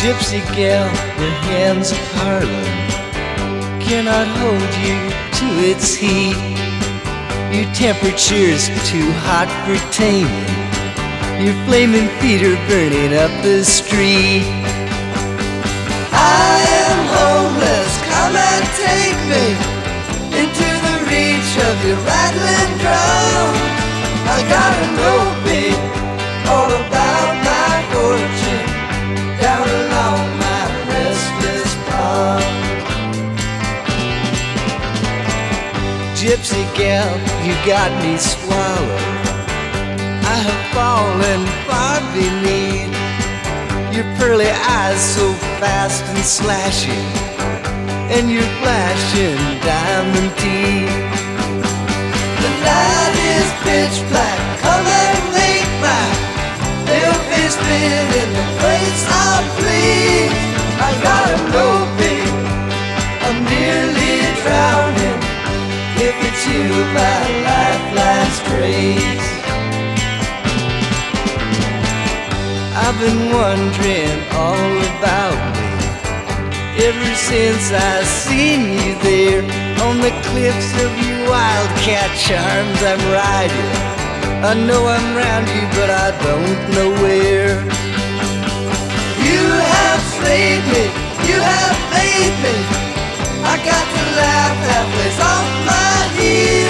Gypsy gal, your hands of Harlem cannot hold you to its heat. Your temperature's too hot for taming. Your flaming feet are burning up the street. I am homeless, come and take me into the reach of your rattling drum. I gotta know, babe, all about my fortune down along my restless path. Gypsy gal, you got me swallowed. I have fallen far beneath your pearly eyes, so fast and slashing, and your flashing diamond teeth. The night is pitch black, come and make my little face spin in the place I please. I gotta know, babe, I'm nearly drowning. If it's you, my lifeline strays. I've been wondering all about me ever since I seen you there on the cliffs of your wildcat charms I'm riding. I know I'm round you, but I don't know where. You have slayed me, you have made me. I got to laugh halfway off my heels.